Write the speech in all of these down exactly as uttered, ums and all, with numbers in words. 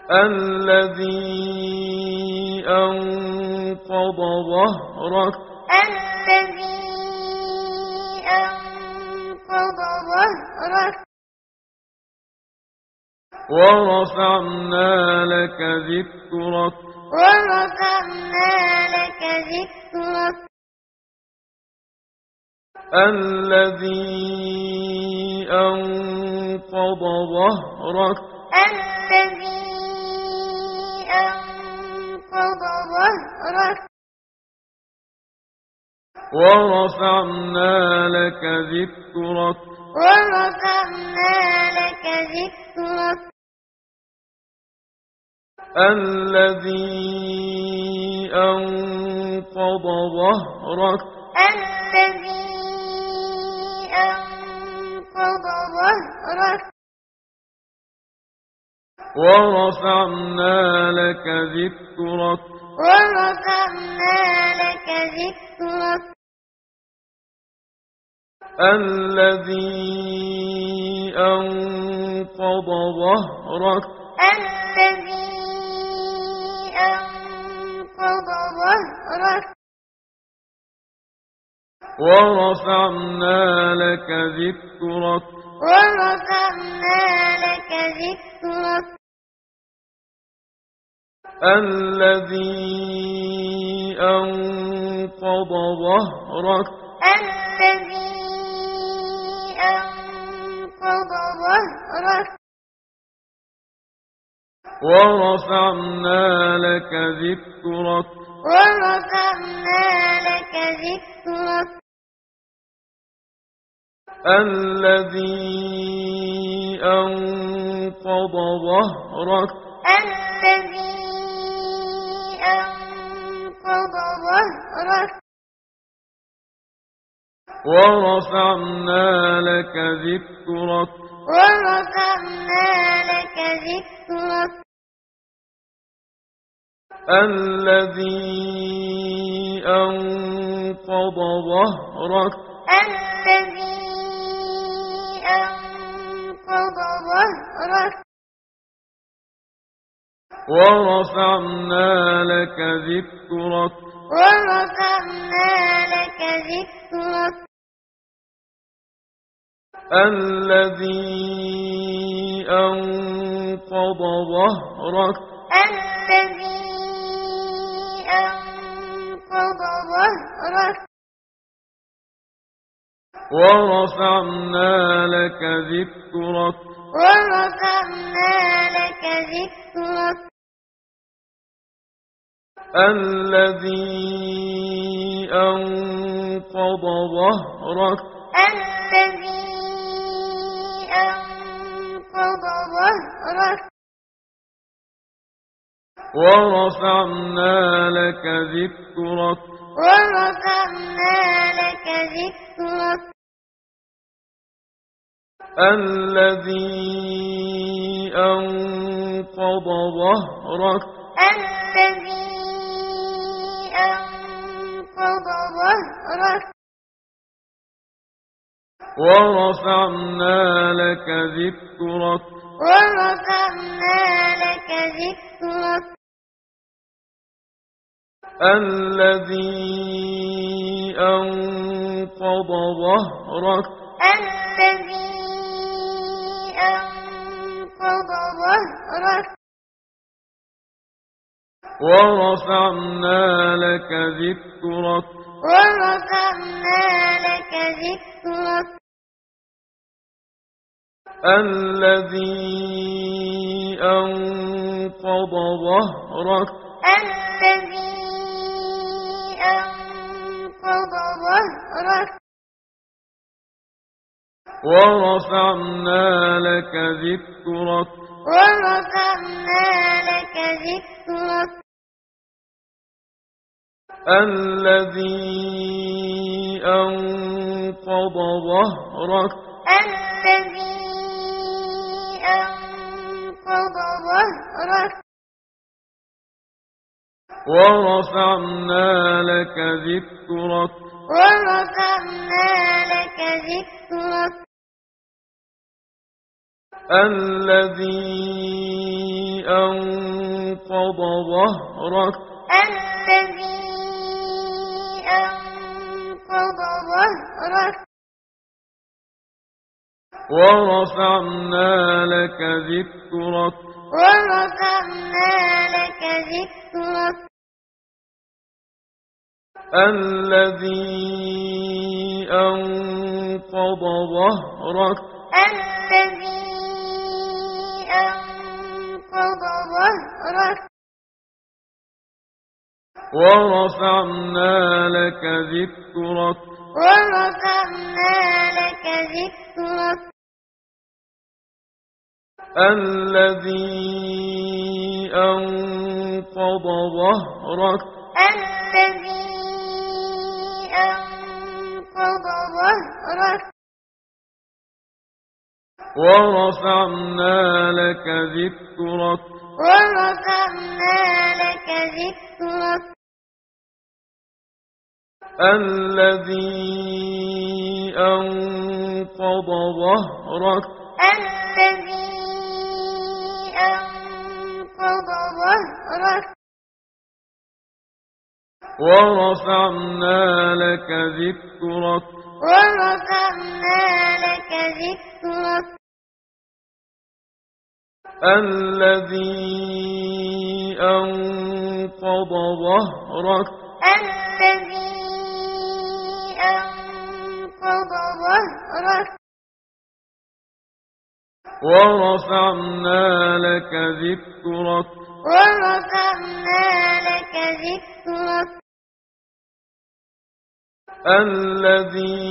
الذي أنقض ظهرك الذي أنقض ظهرك ورفعنا لك ذكرك ورفعنا لك ذكرك الذي أنقض ظهرك الذي أنقض ظهرك ورفعنا لك ذكرك ورفعنا لك ذكرك الذي أنقض ظهرك الذي أنقض ظهرك ورفعنا لك ذكرك ورفعنا لك ذكرك الذي أنقض ظهرك الذي أنقض ظهرك ورفعنا لك ذكرك ورفعنا لك ذكرك الذي أنقض ظهرك الذي أنقض ظهرك ورفعنا لك ذكرك ورفعنا لك ذكرك الذي أنقض ظهرك الذي أنقض ظهرك ورفعنا لك ذكرك ورفعنا لك ذكرك الذي أنقض ظهرك الذي أنقض ظهرك ورفعنا لك ذكرك ورفعنا لك ذكرك الذي أنقض ظهرك الذي أنقض ظهرك ورفعنا لك ذكرك ورفعنا لك ذكرك الذي أنقض ظهرك الذي أنقض ظهرك ورفعنا لك ذكرك ورفعنا لك ذكرك الذي أنقض ظهرك الذي أنقض ظهرك ورفعنا لك ذكرك ورفعنا لك ذكرك الذي أنقض ظهرك الذي أنقض ظهرك ورفعنا لك ذكرك ورفعنا لك ذكرك الذي أنقض ظهرك الذي أنقض ظهرك ورفعنا لك ذكرك ورفعنا لك ذكرك الذي أنقض ظهرك الذي أنقض ظهرك ورفعنا لك ذكرك ورفعنا لك ذكرك الذي أنقض ظهرك الذي أنقض ظهرك ورفعنا لك ذكرك ورفعنا لك ذكرك الذي أنقض ظهرك الذي أنقض ظهرك ورفعنا لك ذكرك ورفعنا لك ذكرك الذي أنقض ظهرك الذي أنقض ظهرك ورفعنا لك ذكرك ورفعنا لك ذكرك الذي أنقض ظهرك الذي أنقض ظهرك ورفعنا لك ذكرك ورفعنا لك ذكرك الذي أنقض ظهرك الذي أنقض ظهرك ورفعنا لك ذكرك ورفعنا لك ذكرك الذي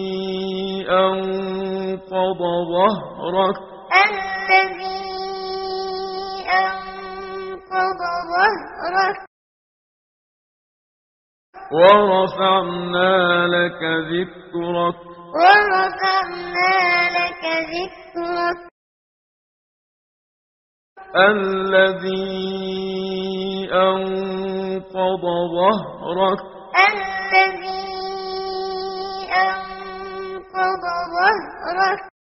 أنقض ظهرك الذي أنقض ظهرك ورفعنا لك ذكرك ورفعنا لك ذكرك الذي أنقض ظهرك الذي أنقض ظهرك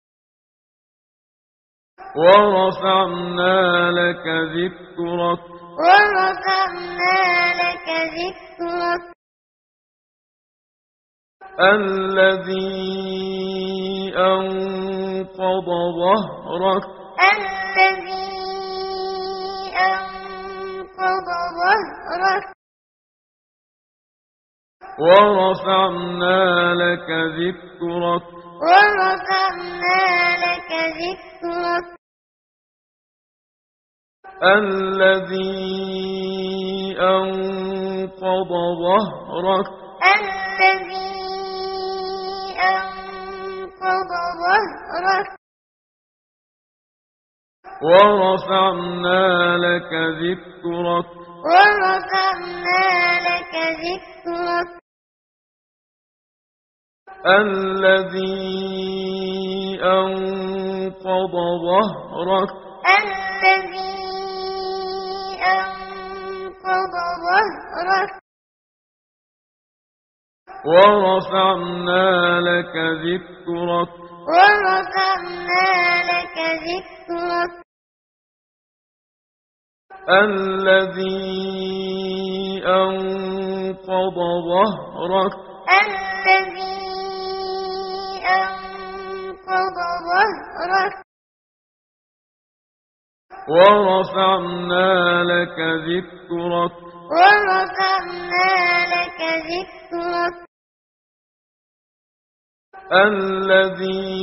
ورفعنا لك ذكرك ورفعنا لك ذكرك الذي أنقض ظهرك الذي أنقض ظهرك ورفعنا لك ذكرك ورفعنا لك ذكرك الذي أنقض ظهرك الذي أنقض ظهرك ورفعنا لك ذكرك ورفعنا لك ذكرك الذي أنقض ظهرك الذي أنقض ظهرك ورفعنا لك ذكرك ورفعنا لك ذكرك الذي أنقض ظهرك الذي أنقض ظهرك ورفعنا لك ذكرك ورفعنا لك ذكرك الذي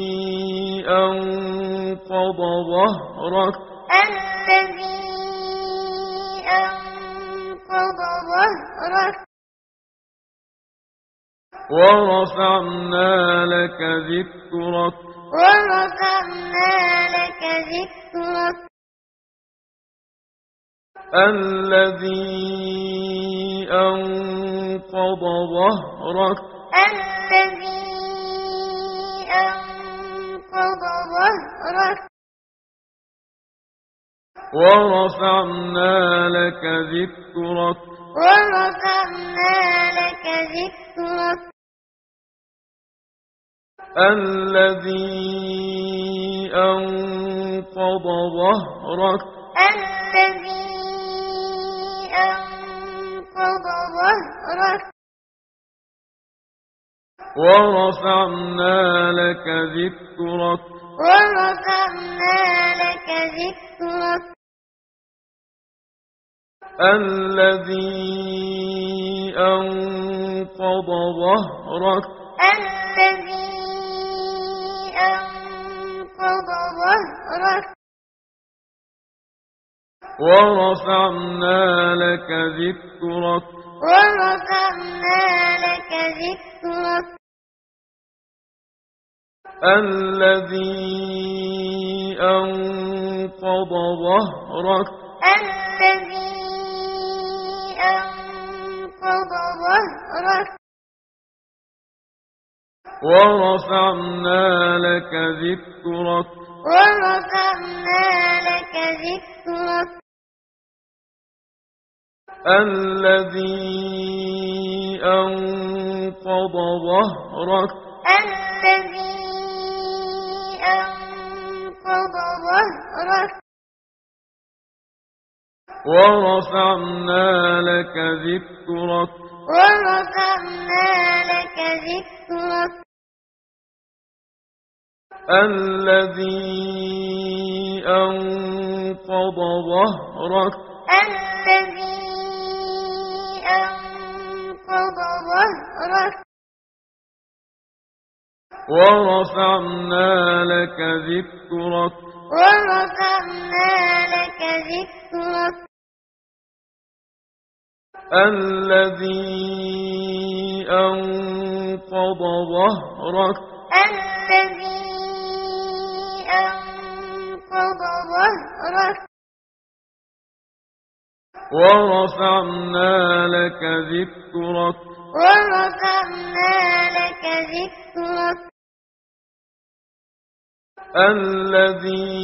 أنقض ظهرك الذي أنقض ظهرك ورفعنا لك ذكرك ورفعنا لك ذكرك الذي أنقض ظهرك الذي أنقض ظهرك ورفعنا لك ذكرك ورفعنا لك ذكرك الذي أنقض ظهرك الذي أنقض ظهرك ورفعنا لك ذكرك ورفعنا لك ذكرك الذي أنقض ظهرك الذي أنقض ظهرك ورفعنا لك ذكرك ورفعنا لك ذكرك الذي أنقض ظهرك الذي أنقض ظهرك ورفعنا لك ذكرك ورفعنا لك ذكرك الذي أنقض ظهرك الذي أنقض ظهرك ورفعنا لك ذكرك ورفعنا لك ذكرك الذي أنقض ظهرك الذي أنقض ظهرك ورفعنا لك ذكرك ورفعنا لك ذكرك الذي أنقض ظهرك الذي أنقض ظهرك ورفعنا لك ذكرك ورفعنا لك ذكرك الذي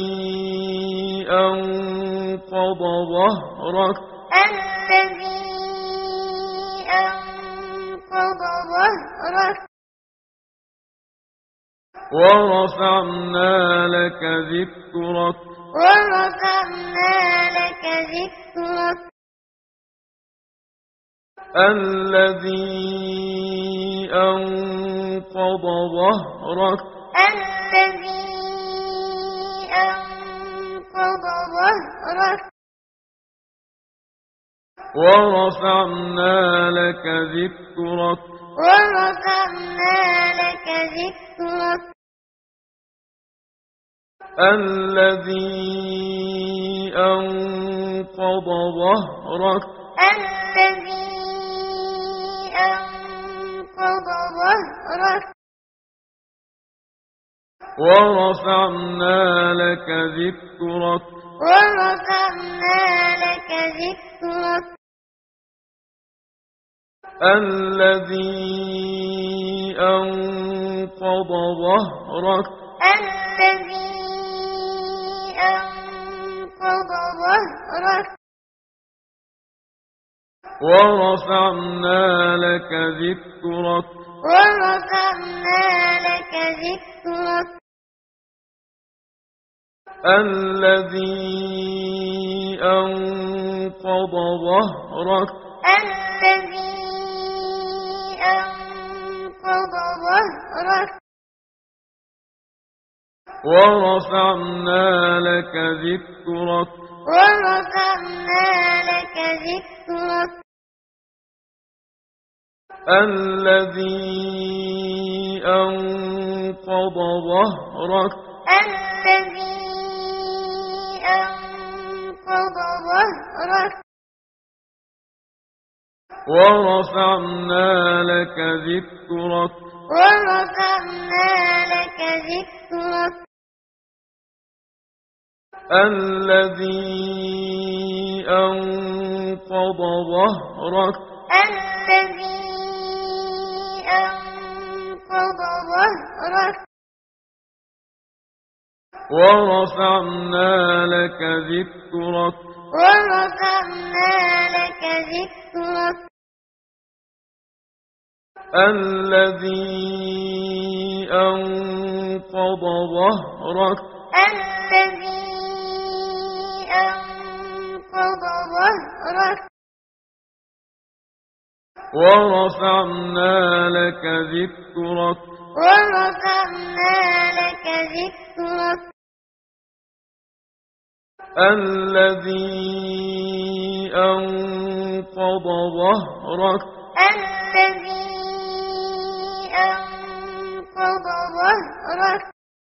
أنقض ظهرك الذي أنقض ظهرك ورفعنا لك ذكرك ورفعنا لك ذكرك الذي أنقض ظهرك الذي أنقض ظهرك ورفعنا لك ذكرك ورفعنا لك ذكرك الذي أنقض ظهرك الذي أنقض ظهرك ورفعنا لك ذكرك ورفعنا لك ذكرك الذي أنقض ظهرك الذي أنقض ظهرك ورفعنا لك ذكرك ورفعنا لك ذكرك الذي أنقض ظهرك الذي أنقض ظهرك ورفعنا لك ذكرك ورفعنا لك ذكرك الذي أنقض ظهرك الذي أنقض ظهرك ورفعنا لك ذكرك ورفعنا لك ذكرك الذي أنقض ظهرك الذي أنقض ظهرك ورفعنا لك ذكرك ورفعنا لك ذكرك الذي أنقض ظهرك الذي أنقض ظهرك ورفعنا لك ذكرك ورفعنا لك ذكرك الذي أنقض ظهرك الذي أنقض ظهرك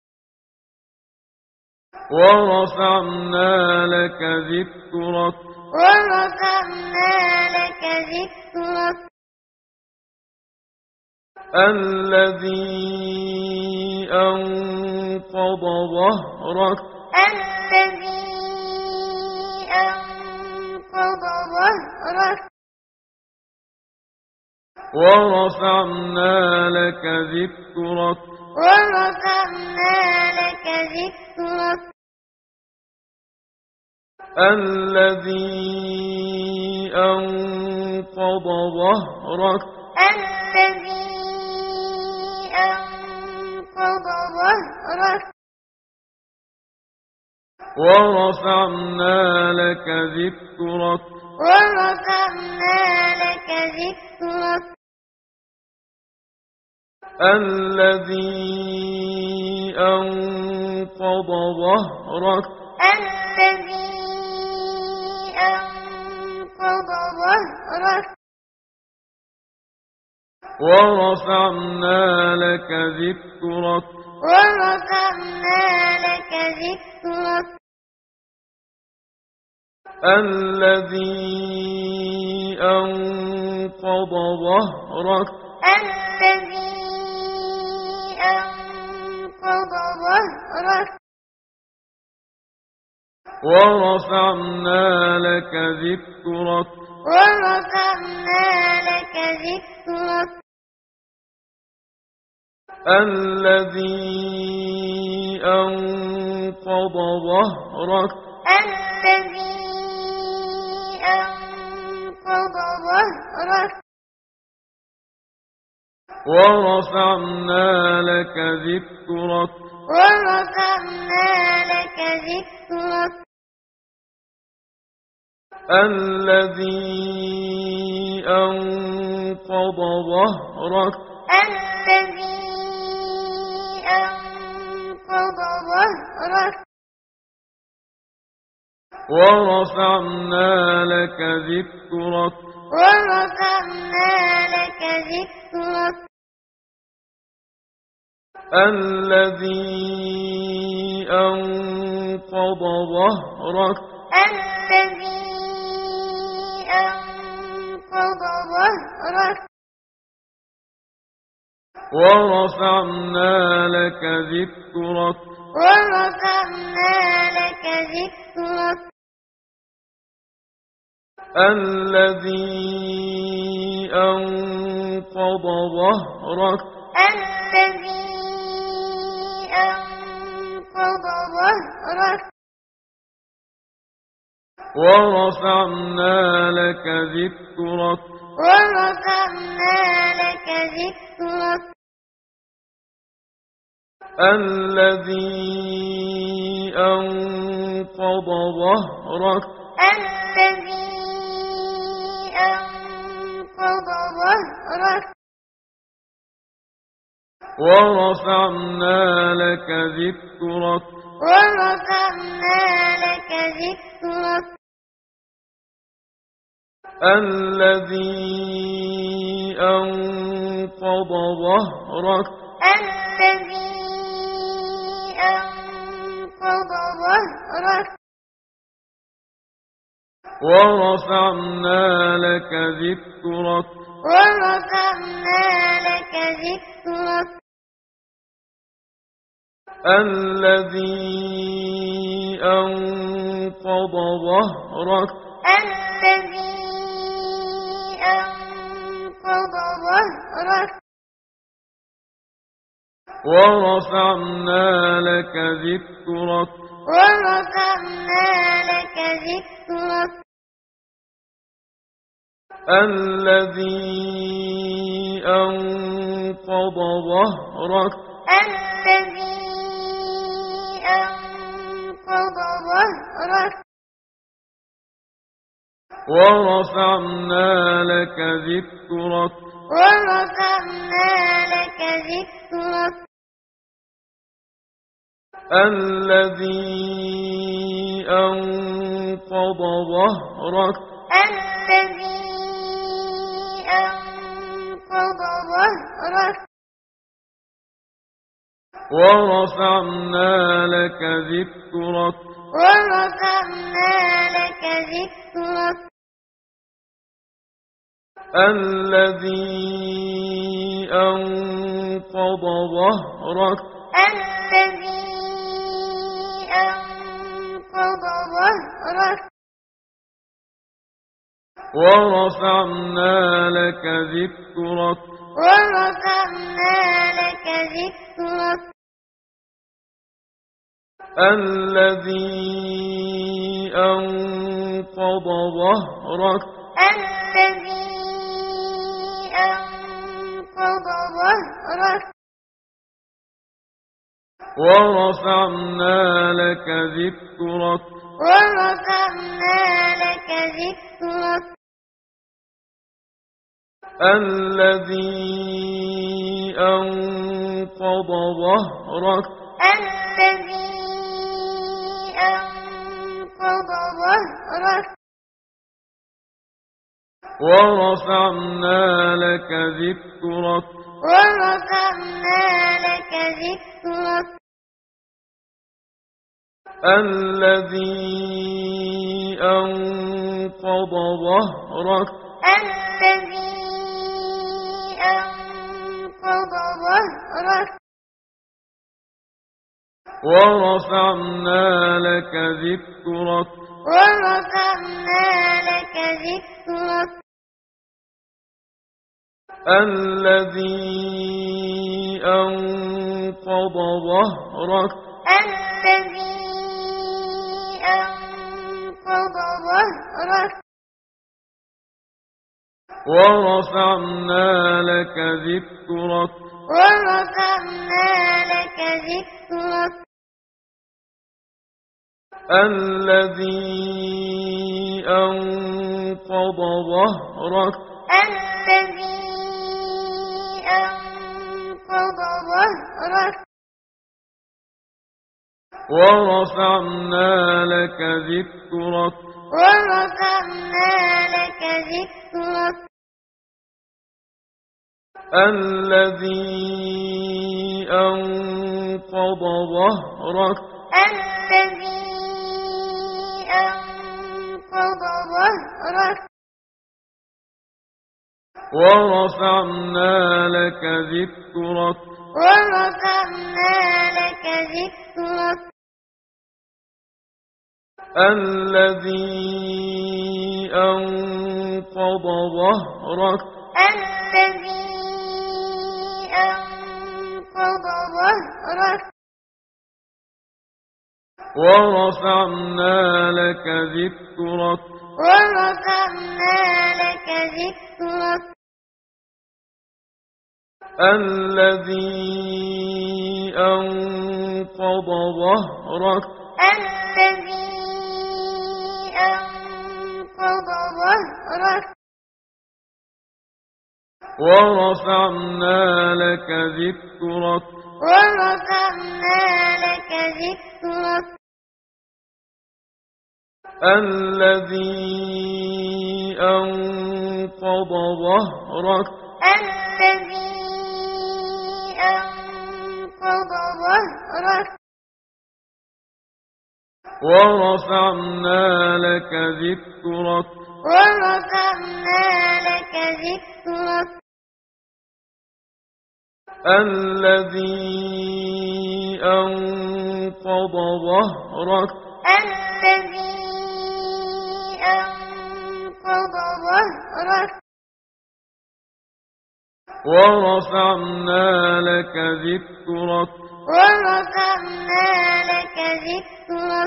ورفعنا لك ذكرك ورفعنا لك ذكرك الذي أنقض ظهرك الذي أنقض ظهرك ورفعنا لك ذكرك ورفعنا لك ذكرك الذي أنقض ظهرك الذي أنقض ظهرك ورفعنا لك ذكرك ورفعنا لك ذكرك الذي أنقض ظهرك الذي أنقض ظهرك ورفعنا لك ذكرك ورفعنا لك ذكرك الذي أنقض ظهرك الذي أنقض ظهرك ورفعنا لك ذكرك ورفعنا لك ذكرك الذي أنقض ظهرك الذي أنقض ظهرك ورفعنا لك ذكرك ورفعنا لك ذكرك الذي أنقض ظهرك الذي أنقض ظهرك ورفعنا لك ذكرك ورفعنا لك ذكرك الذي أنقض ظهرك الذي أنقض ظهرك ورفعنا لك ذكرك ورفعنا لك ذكرك الذي أنقض ظهرك الذي أنقض ظهرك ورفعنا لك ذكرك ورفعنا لك ذكرك الذي أنقض ظهرك الذي أنقض ظهرك ورفعنا لك ذكرك ورفعنا لك ذكرك الذي أنقض ظهرك الذي أنقض ظهرك ورفعنا لك ذكرك ورفعنا لك ذكرك الذي أنقض ظهرك الذي أنقض ظهرك ورفعنا لك ذكرك ورفعنا لك ذكرك الذي أنقض ظهرك الذي أنقض ظهرك ورفعنا لك ذكرك ورفعنا لك ذكرك الذي أنقض ظهرك الذي أنقض ظهرك ورفعنا لك ذكرك ورفعنا لك ذكرك الذي أنقض ظهرك الذي أنقض ظهرك ورفعنا لك ذكرك ورفعنا لك ذكرك الذي أنقض ظهرك الذي أنقض ظهرك ورفعنا لك ذكرك ورفعنا لك ذكرك الذي أنقض ظهرك الذي أنقض ظهرك ورفعنا لك ذكرك ورفعنا لك ذكرك الذي أنقض ظهرك الذي أنقض ظهرك ورفعنا لك ذكرك ورفعنا لك ذكرك الذي أنقض ظهرك الذي أنقض ظهرك ورفعنا لك ذكرك ورفعنا لك ذكرك الذي أنقض ظهرك الذي أنقض ظهرك ورفعنا لك ذكرك ورفعنا لك ذكرك الذي أنقض ظهرك الذي أنقض ظهرك ورفعنا لك ذكرك ورفعنا لك ذكرك الذي أنقض ظهرك الذي أنقض ظهرك ورفعنا لك ذكرك ورفعنا لك ذكرك الذي أنقض ظهرك الذي أنقض ظهرك ورفعنا لك ذكرك ورفعنا لك ذكرك الذي أنقض ظهرك الذي أنقض ظهرك ورفعنا لك ذكرك ورفعنا لك ذكرك الذي أنقض ظهرك الذي أنقض ظهرك ورفعنا لك ذكرك ورفعنا لك ذكرك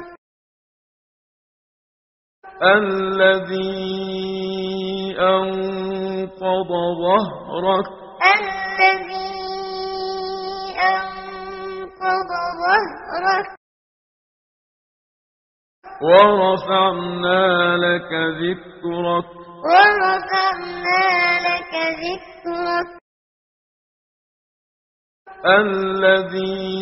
الذي أنقض ظهرك الذي أنقض ظهرك ورفعنا لك ذكرك ورفعنا لك ذكرك الذي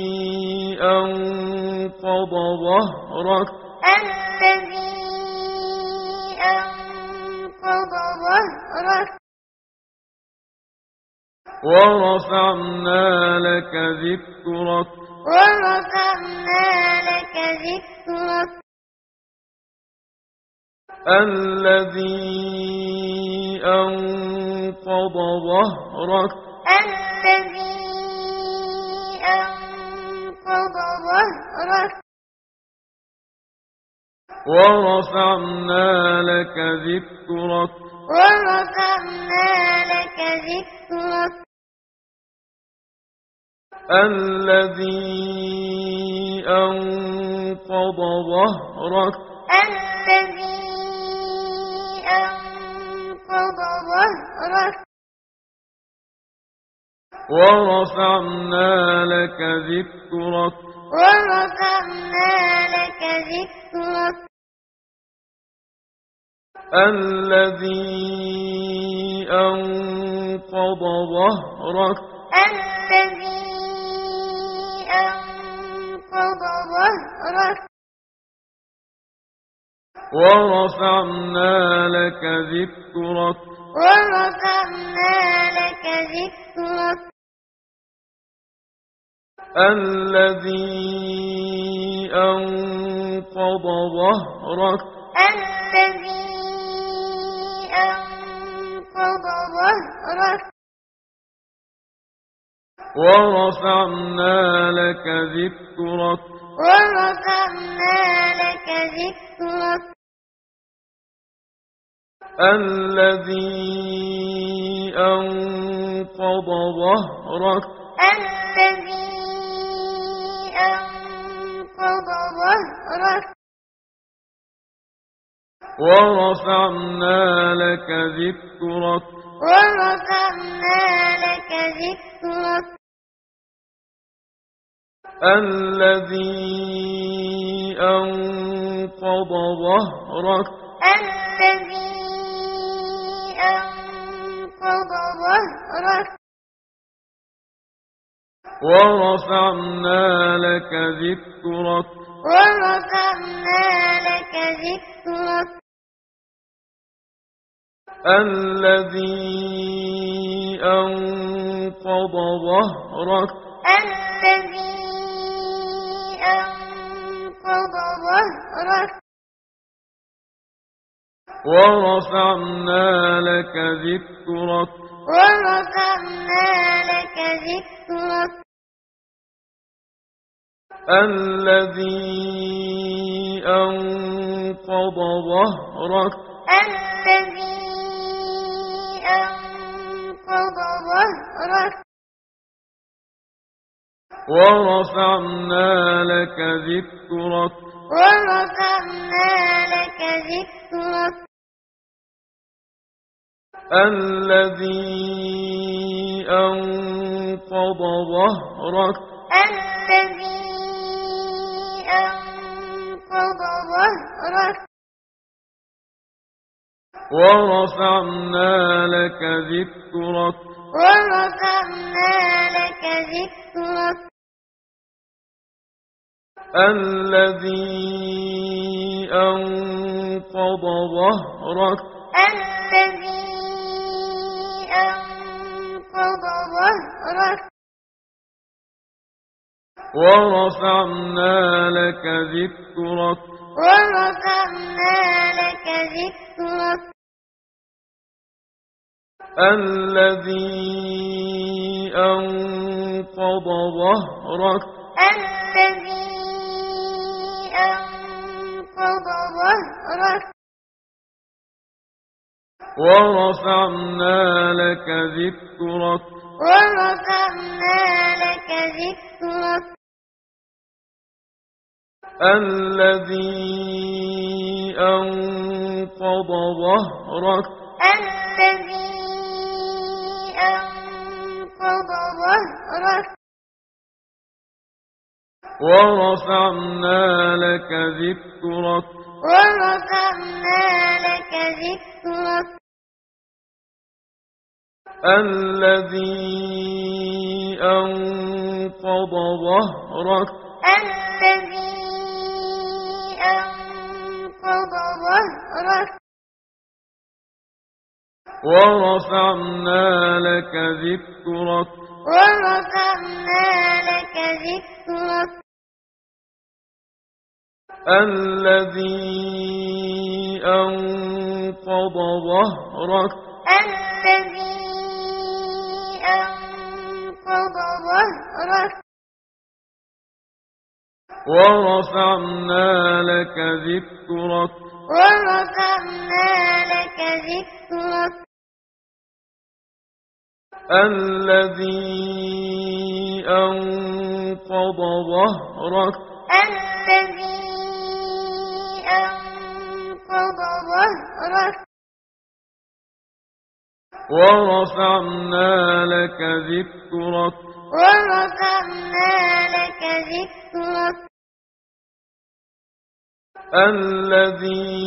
أنقض ظهرك الذي أنقض ظهرك ورفعنا لك ذكرك ورفعنا لك ذكرك الذي أنقض ظهرك الذي أنقض ظهرك ورفعنا لك ذكرك ورفعنا لك ذكرك الذي أنقض ظهرك الذي أنقض ظهرك ورفعنا لك ذكرك ورفعنا لك ذكرك الذي أنقض ظهرك الذي أنقض ظهرك ورفعنا لك ذكرك ورفعنا لك ذكرك الذي أنقض ظهرك الذي أنقض ظهرك ورفعنا لك ذكرك ورفعنا لك ذكرك الذي أنقض ظهرك الذي أنقض ظهرك ورفعنا لك ذكرك ورفعنا لك ذكرك الذي أنقض ظهرك الذي أنقض ظهرك ورفعنا لك ذكرك ورفعنا لك ذكرك الذي أنقض ظهرك الذي أنقض ظهرك ورفعنا لك ذكرك ورفعنا لك ذكرك الذي أنقض ظهرك الذي أنقض ظهرك ورفعنا لك ذكرك ورفعنا لك ذكرك الذي أنقض ظهرك الذي أنقض ظهرك ورفعنا لك ذكرك ورفعنا لك ذكرك الذي أنقض ظهرك الذي أنقض ظهرك ورفعنا لك ذكرك ورفعنا لك ذكرك الذي أنقض ظهرك الذي أنقض ظهرك ورفعنا لك ذكرك ورفعنا لك ذكرك الذي أنقض ظهرك الذي أنقض ظهرك ورفعنا لك ذكرك ورفعنا لك ذكرك الذي أنقض ظهرك الذي أنقض ظهرك ورفعنا لك ذكرك ورفعنا لك ذكرك الذي أنقض ظهرك الذي أنقض ظهرك ورفعنا لك ذكرك ورفعنا لك ذكرك الذي أنقض ظهرك الذي أنقض ظهرك ورفعنا لك ذكرك ورفعنا لك ذكرك الذي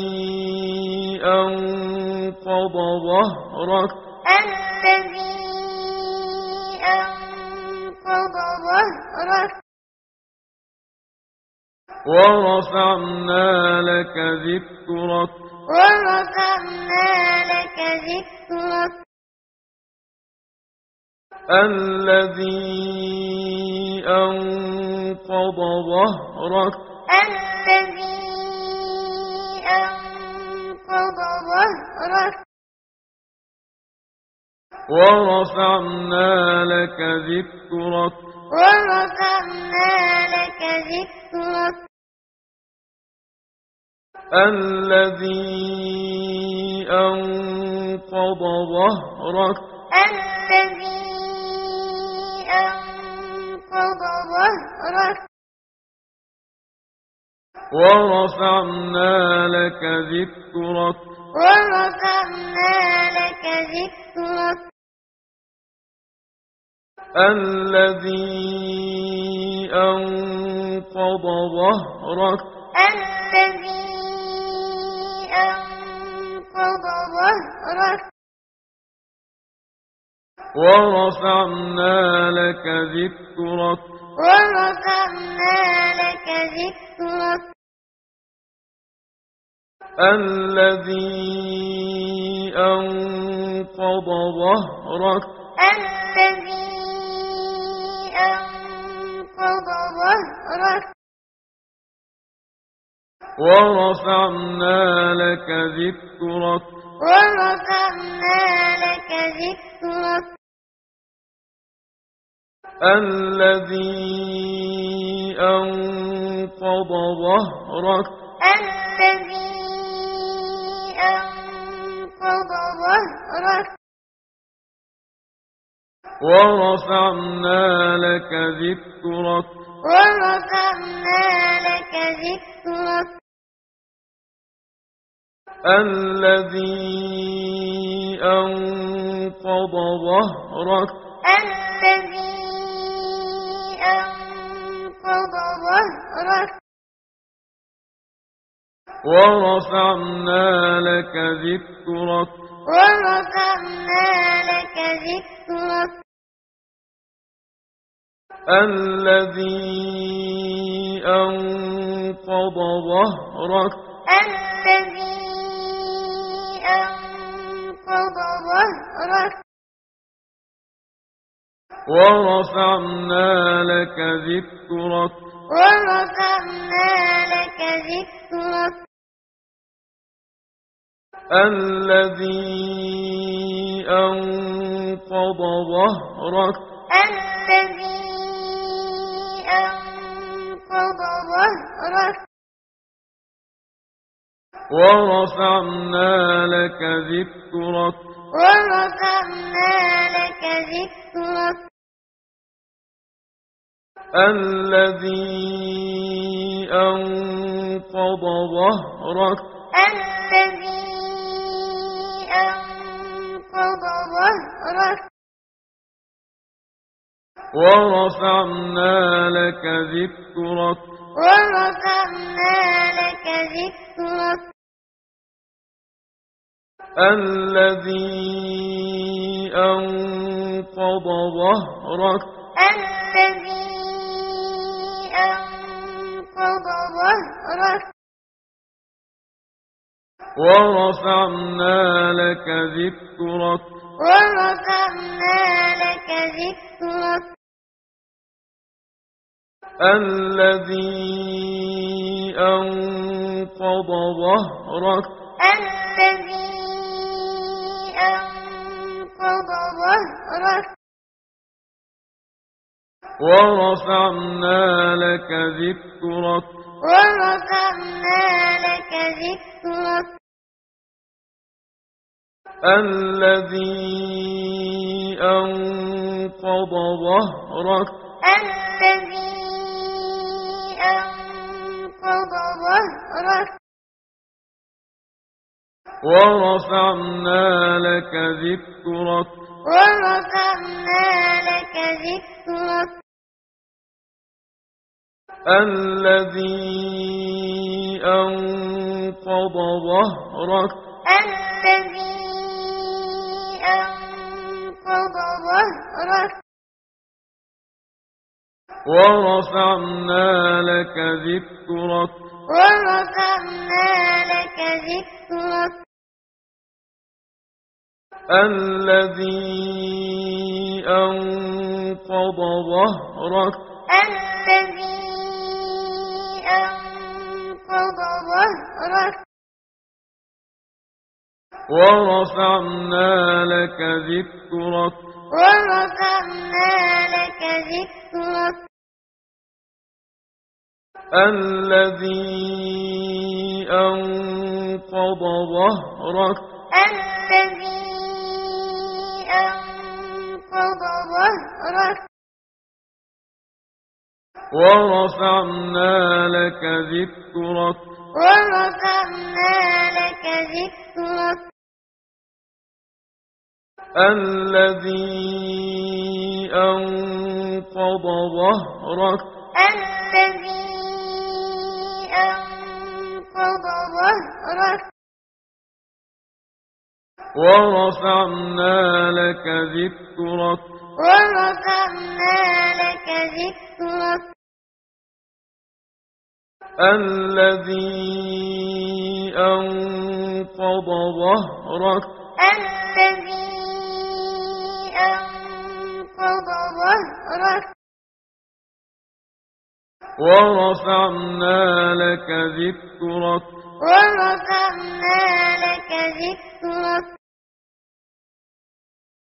أنقض ظهرك الذي أنقض ظهرك ورفعنا لك ذكرك ورفعنا لك ذكرك الذي أنقض ظهرك الذي أنقض ظهرك ورفعنا لك ذكرك ورفعنا لك ذكرك الذي أنقض ظهرك الذي أنقض ظهرك ورفعنا لك ذكرك ورفعنا لك ذكرك الذي أنقض ظهرك الذي أنقض ظهرك ورفعنا لك ذكرك ورفعنا لك ذكرك الذي أنقض ظهرك الذي أنقض ظهرك ورفعنا لك ذكرك ورفعنا لك ذكرك الذي أنقض ظهرك الذي أنقض ظهرك ورفعنا لك ذكرك ورفعنا لك ذكرك الذي أنقض ظهرك الذي أنقض ظهرك ورفعنا لك ذكرك ورفعنا لك ذكرك الذي أنقض ظهرك الذي أنقض ظهرك ورفعنا لك ذكرك ورفعنا لك ذكرك الذي أنقض ظهرك الذي أنقض ظهرك ورفعنا لك ذكرك ورفعنا لك ذكرك الذي أنقض ظهرك الذي أنقض ظهرك ورفعنا لك ذكرك ورفعنا لك ذكرك الذي أنقض ظهرك الذي أنقض ظهرك ورفعنا لك ذكرك ورفعنا لك ذكرك الذي أنقض ظهرك الذي أنقض ظهرك ورفعنا لك ذكرك ورفعنا لك ذكرك الذي أنقض ظهرك الذي أنقض ظهرك ورفعنا لك ذكرك ورفعنا لك ذكرك الذي أنقض ظهرك الذي أنقض ظهرك ورفعنا لك ذكرك ورفعنا لك ذكرك الذي أنقض ظهرك الذي أنقض ظهرك ورفعنا لك ذكرك ورفعنا لك ذكرك الذي أنقض ظهرك الذي أنقض ظهرك ورفعنا لك ذكرك ورفعنا لك ذكرك الذي أنقض ظهرك الذي أنقض ظهرك ورفعنا لك ذكرك ورفعنا لك ذكرك الذي أنقض ظهرك الذي أنقض ظهرك ورفعنا لك ذكرك ورفعنا لك ذكرك